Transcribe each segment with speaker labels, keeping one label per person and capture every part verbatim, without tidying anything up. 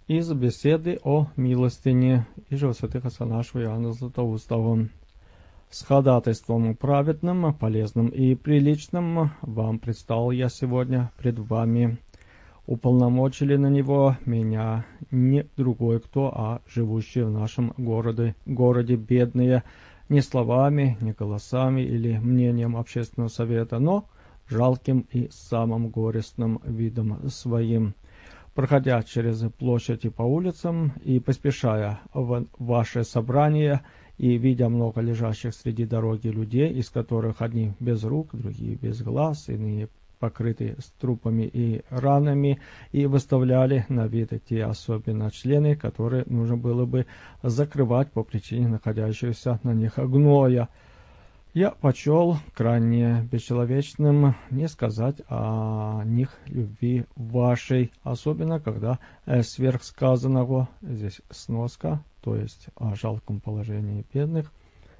Speaker 1: Из беседы о милостыне и же святых отца нашего Иоанна Златоустого. С ходатайством праведным, полезным и приличным вам предстал я сегодня пред вами. Уполномочили на него меня не другой кто, а живущие в нашем городе, городе бедные, не словами, не голосами или мнением общественного совета, но жалким и самым горестным видом своим. Проходя через площадь и по улицам и поспешая в ваше собрание и видя много лежащих среди дороги людей, из которых одни без рук, другие без глаз, иные покрыты трупами и ранами, и выставляли на вид те особенно члены, которые нужно было бы закрывать по причине находящегося на них гноя. Я почел крайне бесчеловечным не сказать о них любви вашей, особенно когда э, сверхсказанного, здесь сноска, то есть о жалком положении бедных,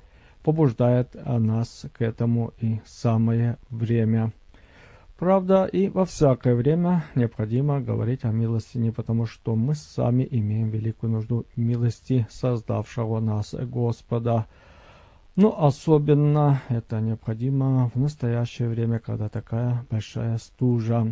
Speaker 1: побуждает нас к этому и самое время. Правда, и во всякое время необходимо говорить о милостине, потому что мы сами имеем великую нужду милости создавшего нас Господа. Но особенно это необходимо в настоящее время, когда такая большая стужа.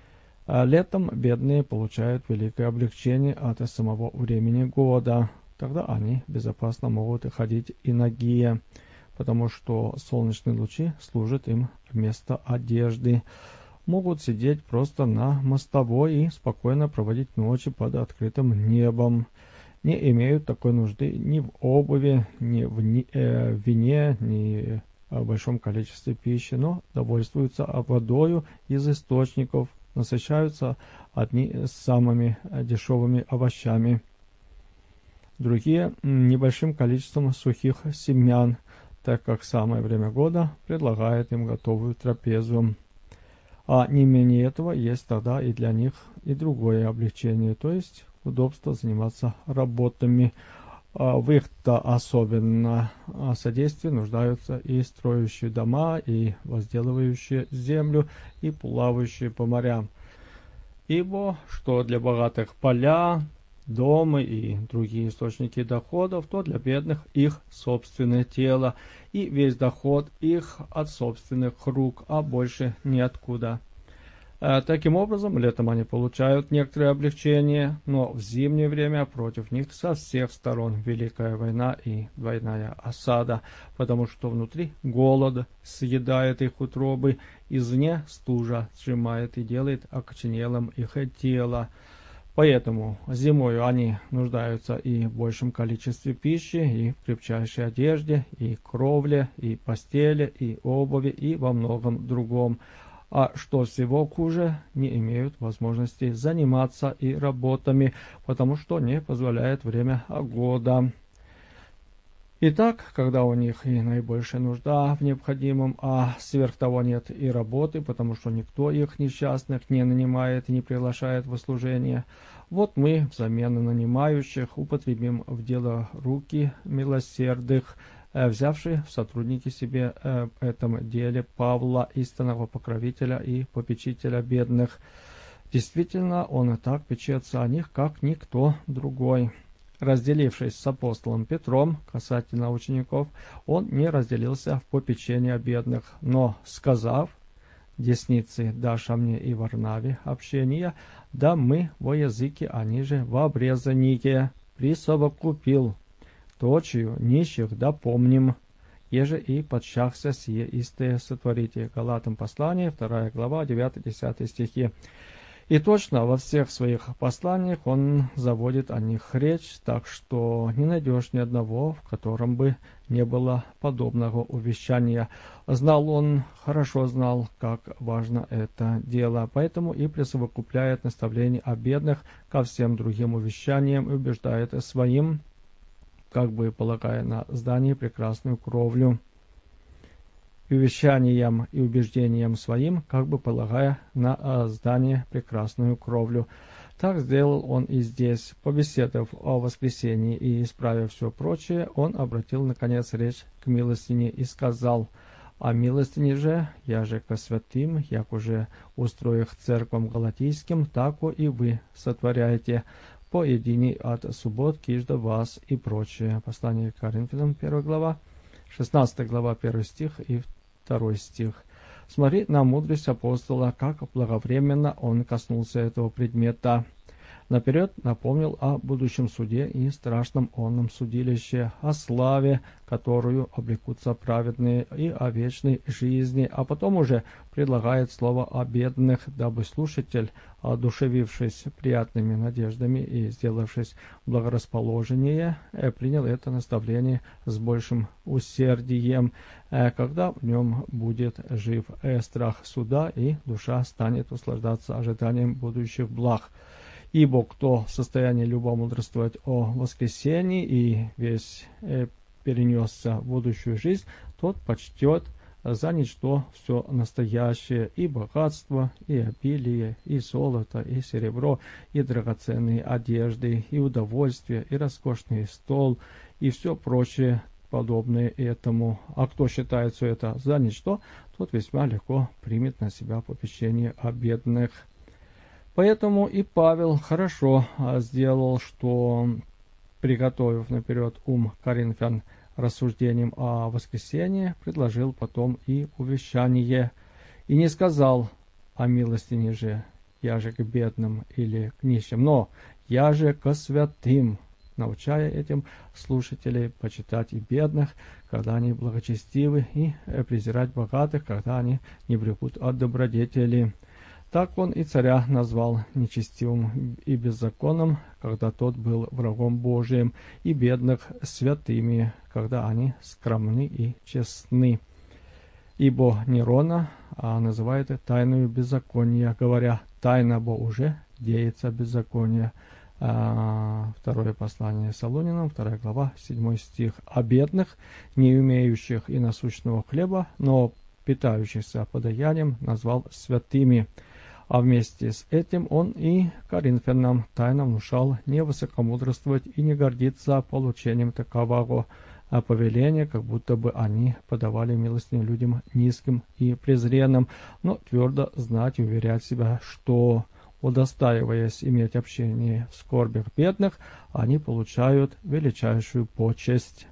Speaker 1: А летом бедные получают великое облегчение от самого времени года. Тогда они безопасно могут ходить и нагие, потому что солнечные лучи служат им вместо одежды. Могут сидеть просто на мостовой и спокойно проводить ночи под открытым небом. Не имеют такой нужды ни в обуви, ни в э, вине, ни в большом количестве пищи, но довольствуются водою из источников, насыщаются одни самыми дешевыми овощами, другие небольшим количеством сухих семян, так как самое время года предлагает им готовую трапезу. А не менее этого есть тогда и для них и другое облегчение, то есть удобство заниматься работами. В их-то особенно содействии нуждаются и строящие дома, и возделывающие землю, и плавающие по морям. Ибо что для богатых поля, дома и другие источники доходов, то для бедных их собственное тело, и весь доход их от собственных рук, а больше ниоткуда. Таким образом, летом они получают некоторое облегчение, но в зимнее время против них со всех сторон великая война и двойная осада, потому что внутри голод съедает их утробы, извне стужа сжимает и делает окоченелым их тело. Поэтому зимою они нуждаются и в большем количестве пищи, и в крепчайшей одежде, и кровле, и постели, и обуви, и во многом другом. А что всего хуже, не имеют возможности заниматься и работами, потому что не позволяет время года. Итак, когда у них и наибольшая нужда в необходимом, а сверх того нет и работы, потому что никто их несчастных не нанимает и не приглашает в служение, вот мы взамен нанимающих употребим в дело руки милосердных, взявший в сотрудники себе в этом деле Павла, истинного покровителя и попечителя бедных. Действительно, он и так печется о них, как никто другой. Разделившись с апостолом Петром касательно учеников, он не разделился в попечении о бедных, но, сказав: «Десницы даша мне и Варнаве общения, да мы во языке, они же в обрезании, присовокупил. Точию нищих да помним, еже и подщахся сие истые сотворите». Галатам послание, вторая глава, девятый-десятый стихи. И точно во всех своих посланиях он заводит о них речь, так что не найдешь ни одного, в котором бы не было подобного увещания. Знал он, хорошо знал, как важно это дело, поэтому и присовокупляет наставление о бедных ко всем другим увещаниям и убеждает своим, как бы полагая на здание прекрасную кровлю, и увещанием и убеждением своим, как бы полагая на здание прекрасную кровлю. Так сделал он и здесь. Побеседовав о воскресении и исправив все прочее, он обратил, наконец, речь к милостине и сказал: «О милостине же, я же ко святым, як уже устроих церквам галатийским, тако и вы сотворяете. поединий от суббот кижда вас и прочее. Послание к Коринфянам, первая глава, шестнадцатая глава, первый стих и второй стих. Смотри на мудрость апостола, как благовременно он коснулся этого предмета. Наперед напомнил о будущем суде и страшном онном судилище, о славе, которую облекутся праведные, и о вечной жизни, а потом уже предлагает слово о бедных, дабы слушатель, одушевившись приятными надеждами и сделавшись благорасположеннее, принял это наставление с большим усердием, когда в нем будет жив страх суда, и душа станет услаждаться ожиданием будущих благ. Ибо кто в состоянии любомудрствовать о воскресении и весь э, перенесся в будущую жизнь, тот почтет за ничто все настоящее, и богатство, и обилие, и золото, и серебро, и драгоценные одежды, и удовольствие, и роскошный стол, и все прочее подобное этому. А кто считает все это за ничто, тот весьма легко примет на себя попечение о бедных. Поэтому и Павел хорошо сделал, что, приготовив наперед ум коринфян рассуждением о воскресении, предложил потом и увещание. И не сказал о милостине же, я же к бедным или к нищим, но я же ко святым, научая этим слушателей почитать и бедных, когда они благочестивы, и презирать богатых, когда они не брекут от добродетели. Так он и царя назвал нечестивым и беззаконным, когда тот был врагом Божиим, и бедных святыми, когда они скромны и честны. Ибо Нерона а называет тайную беззакония, говоря, тайна бо уже деется беззаконие. А, второе послание Солунянам, вторая глава, седьмой стих. А бедных, не имеющих и насущного хлеба, но питающихся подаянием, назвал святыми. А вместе с этим он и коринфянам тайно внушал не высокомудрствовать и не гордиться получением такового повеления, как будто бы они подавали милостыню людям низким и презренным, но твердо знать и уверять себя, что, удостаиваясь иметь общение в скорбях бедных, они получают величайшую почесть.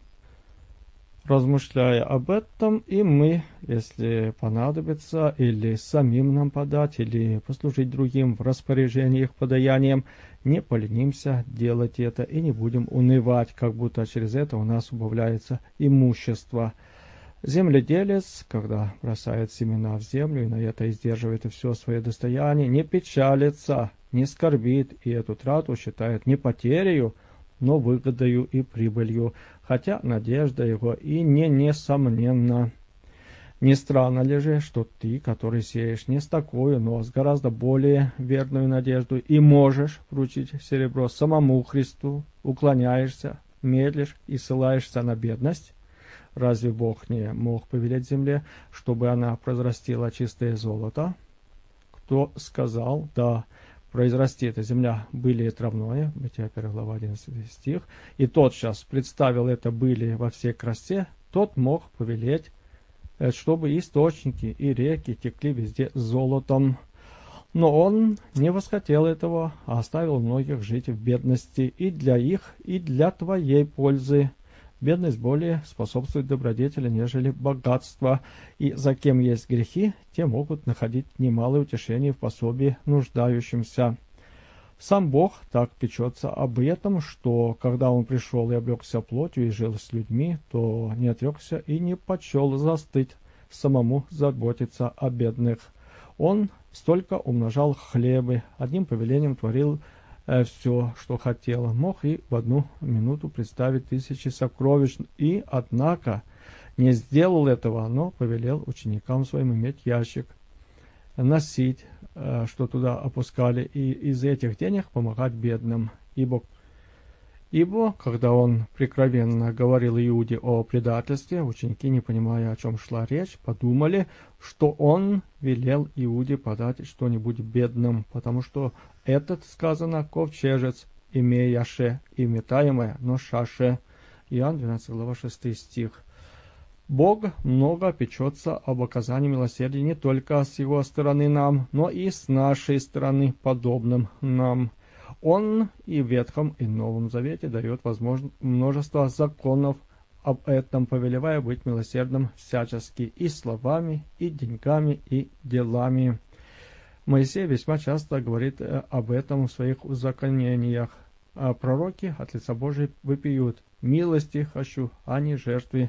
Speaker 1: Размышляя об этом, и мы, если понадобится, или самим нам подать, или послужить другим в распоряжении их подаянием, не поленимся делать это и не будем унывать, как будто через это у нас убавляется имущество. Земледелец, когда бросает семена в землю и на это издерживает все свое достояние, не печалится, не скорбит, и эту трату считает не потерею, но выгодою и прибылью, хотя надежда его и не несомненна. Не странно ли же, что ты, который сеешь не с такой, но с гораздо более верную надеждой, и можешь вручить серебро самому Христу, уклоняешься, медлишь и ссылаешься на бедность? Разве Бог не мог повелеть земле, чтобы она произрастила чистое золото? Кто сказал, да, произрасти эта земля были травное, Бытие первая глава, одиннадцатый стих, и тотчас представил это были во всей красе, тот мог повелеть, чтобы источники и реки текли везде золотом. Но он не восхотел этого, а оставил многих жить в бедности и для их, и для твоей пользы. Бедность более способствует добродетели, нежели богатство, и за кем есть грехи, те могут находить немалое утешение в пособии нуждающимся. Сам Бог так печется об этом, что, когда Он пришел и облегся плотью и жил с людьми, то не отрекся и не почел за стыд самому заботиться о бедных. Он столько умножал хлебы, одним повелением творил все, что хотел, мог и в одну минуту представить тысячи сокровищ, и, однако, не сделал этого, но повелел ученикам своим иметь ящик, носить, что туда опускали, и из этих денег помогать бедным. Ибо, ибо когда он прикровенно говорил Иуде о предательстве, ученики, не понимая, о чем шла речь, подумали, что он велел Иуде подать что-нибудь бедным, потому что этот, сказано, ковчежец, имеяше и метаемое, но шаше. Иоанн двенадцатая глава, шестой стих. Бог много печется об оказании милосердия не только с его стороны нам, но и с нашей стороны подобным нам. Он и в Ветхом, и Новом Завете дает возможно, множество законов об этом, повелевая быть милосердным всячески и словами, и деньгами, и делами. Моисей весьма часто говорит об этом в своих узаконениях. А пророки от лица Божьей выпьют: «Милости хочу, а не жертвы».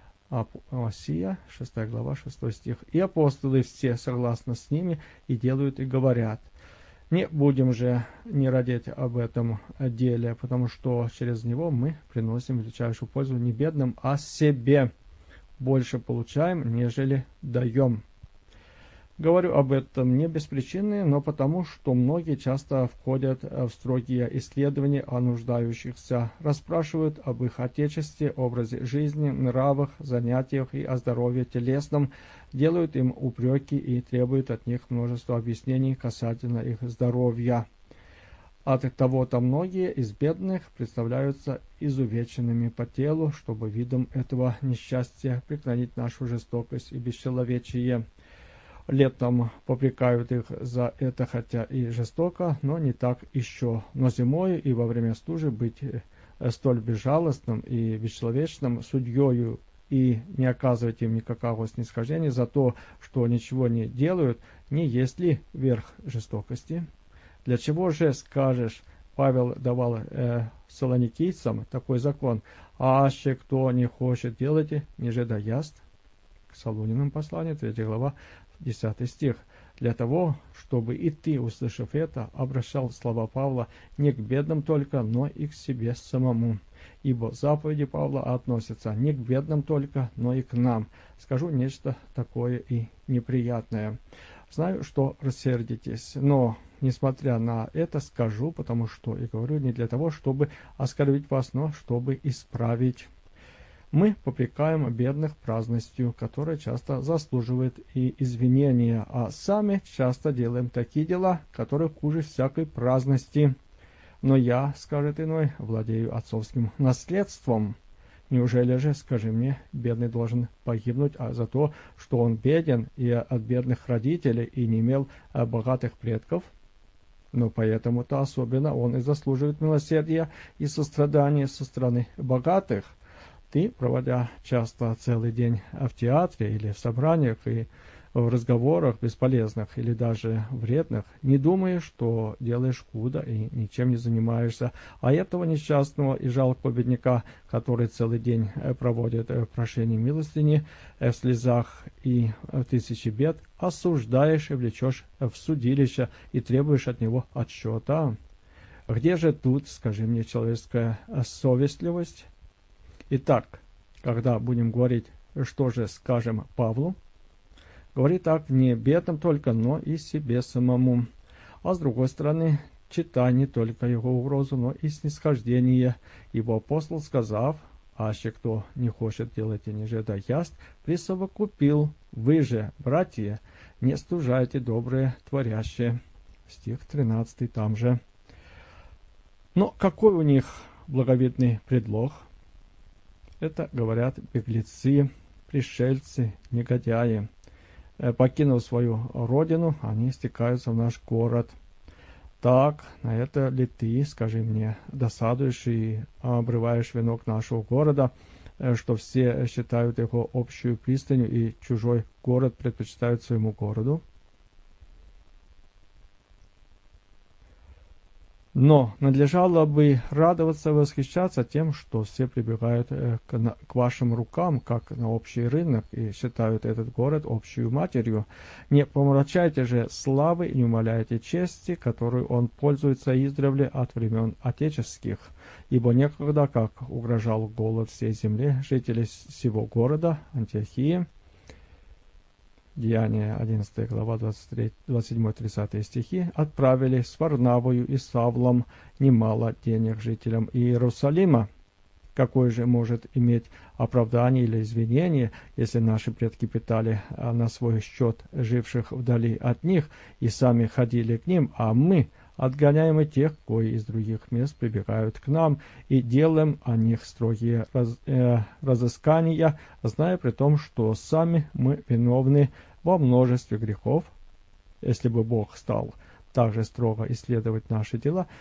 Speaker 1: Осия, шестая глава, шестой стих. И апостолы все согласно с ними и делают, и говорят. Не будем же не радеть об этом деле, потому что через него мы приносим величайшую пользу не бедным, а себе. Больше получаем, нежели даем. Говорю об этом не без причины, но потому, что многие часто входят в строгие исследования о нуждающихся, расспрашивают об их отечестве, образе жизни, нравах, занятиях и о здоровье телесном, делают им упреки и требуют от них множество объяснений касательно их здоровья. От того-то многие из бедных представляются изувеченными по телу, чтобы видом этого несчастья преклонить нашу жестокость и бесчеловечие. Летом попрекают их за это, хотя и жестоко, но не так еще. Но зимой и во время стужи быть столь безжалостным и бесчеловечным судьею и не оказывать им никакого снисхождения за то, что ничего не делают, не есть ли верх жестокости? Для чего же, скажешь, Павел давал э, салоникийцам такой закон: «А аще кто не хочет делать, ниже да яст». К Солунинам послание, третья глава, десятый стих. Для того, чтобы и ты, услышав это, обращал слова Павла не к бедным только, но и к себе самому. Ибо заповеди Павла относятся не к бедным только, но и к нам. Скажу нечто такое и неприятное. Знаю, что рассердитесь, но, несмотря на это, скажу, потому что и говорю не для того, чтобы оскорбить вас, но чтобы исправить. Мы попрекаем бедных праздностью, которая часто заслуживает и извинения, а сами часто делаем такие дела, которые хуже всякой праздности. Но я, скажет иной, владею отцовским наследством. Неужели же, скажи мне, бедный должен погибнуть а за то, что он беден и от бедных родителей и не имел богатых предков? Но поэтому-то особенно он и заслуживает милосердия и сострадания со стороны богатых. Ты, проводя часто целый день в театре или в собраниях и в разговорах бесполезных или даже вредных, не думаешь, что делаешь худо и ничем не занимаешься, а этого несчастного и жалкого бедняка, который целый день проводит в прошении милостыни, в слезах и в тысячи бед, осуждаешь и влечешь в судилище и требуешь от него отчета. Где же тут, скажи мне, человеческая совестливость? Итак, когда будем говорить, что же скажем Павлу, говори так не бедным только, но и себе самому. А с другой стороны, читай не только его угрозу, но и снисхождение. Ибо апостол, сказав, аще кто не хочет делать и ниже да яст, присовокупил: вы же, братья, не стужайте доброе творящее. Стих тринадцатый там же. Но какой у них благовидный предлог? Это, говорят, беглецы, пришельцы, негодяи. Покинув свою родину, они стекаются в наш город. Так, на это ли ты, скажи мне, досадуешь и обрываешь венок нашего города, что все считают его общую пристанью и чужой город предпочитают своему городу? Но надлежало бы радоваться и восхищаться тем, что все прибегают к, к вашим рукам, как на общий рынок, и считают этот город общую матерью. Не помрачайте же славы и не умаляйте чести, которую он пользуется издревле от времен отеческих. Ибо некогда, как угрожал голод всей земле, жители сего города, Антиохии, Деяния одиннадцатая глава двадцать седьмой тридцатый стихи, отправили с Варнавою и Савлом немало денег жителям Иерусалима. Какое же может иметь оправдание или извинение, если наши предки питали на свой счет живших вдали от них и сами ходили к ним, а мы отгоняем и тех, кои из других мест прибегают к нам, и делаем о них строгие раз, э, разыскания, зная при том, что сами мы виновны во множестве грехов. Если бы Бог стал также строго исследовать наши дела,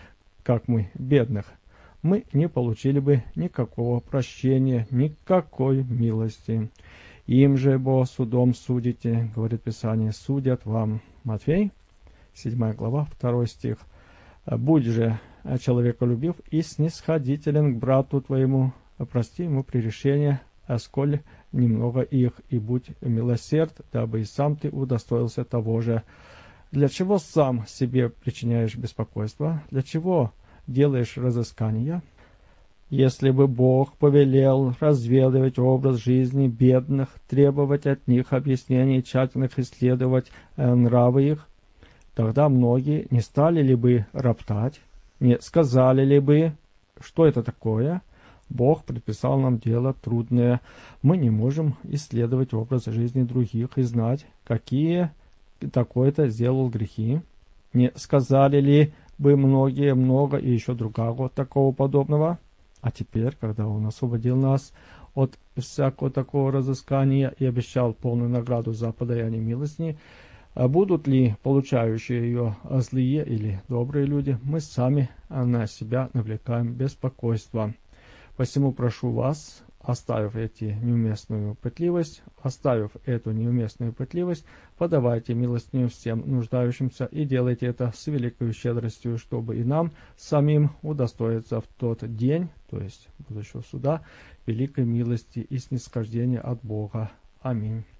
Speaker 1: как мы, бедных, мы не получили бы никакого прощения, никакой милости. Им же, бо судом судите, говорит Писание, судят вам. Матфей, седьмая глава, второй стих. Будь же человеколюбив и снисходителен к брату твоему, прости ему прегрешения, а сколь немного их, и будь милосерд, дабы и сам ты удостоился того же. Для чего сам себе причиняешь беспокойство? Для чего делаешь разыскания? Если бы Бог повелел разведывать образ жизни бедных, требовать от них объяснений, тщательных исследовать э, нравы их, тогда многие не стали ли бы роптать, не сказали ли бы, что это такое? Бог предписал нам дело трудное. Мы не можем исследовать образ жизни других и знать, какие такой-то сделал грехи. Не сказали ли бы многие много и еще другого такого подобного? А теперь, когда Он освободил нас от всякого такого разыскания и обещал полную награду за подаяние милостыни, будут ли получающие ее злые или добрые люди, мы сами на себя навлекаем беспокойство. Посему прошу вас, оставив эти неуместную пытливость, оставив эту неуместную пытливость, подавайте милостыню всем нуждающимся и делайте это с великой щедростью, чтобы и нам самим удостоиться в тот день, то есть будущего суда, великой милости и снисхождения от Бога. Аминь.